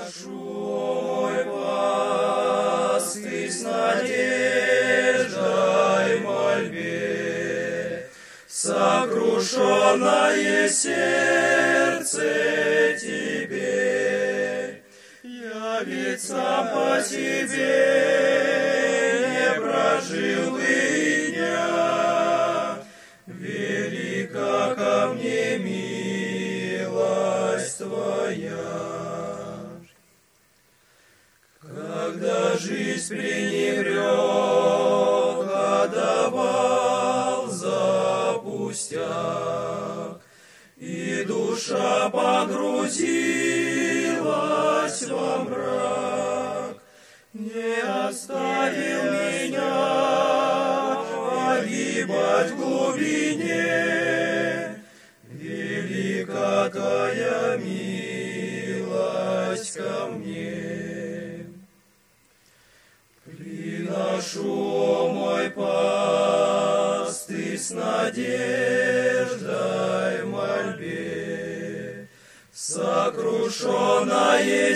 Мой пастырь с надеждой мольбе, сокрушенное сердце тебе, явится по тебе, не прожил и дня, велика ко мне милость твоя. Когда жизнь пренебрег, отдавал за пустяк, и душа погрузилась во мрак, не оставил меня погибать в глубине, велика тая милость ко мне. Приношу, мой пастырь, с надеждой мольбе, сокрушенное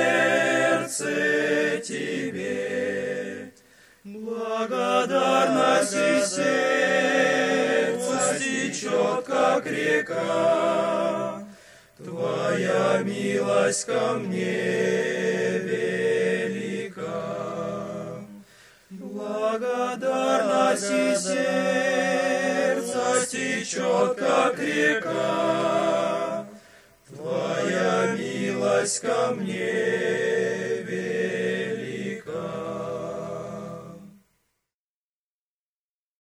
сердце тебе, благодарность из сердца течет, как река, твоя милость ко мне велика. Благодарность из сердца течет, как река, твоя милость ко мне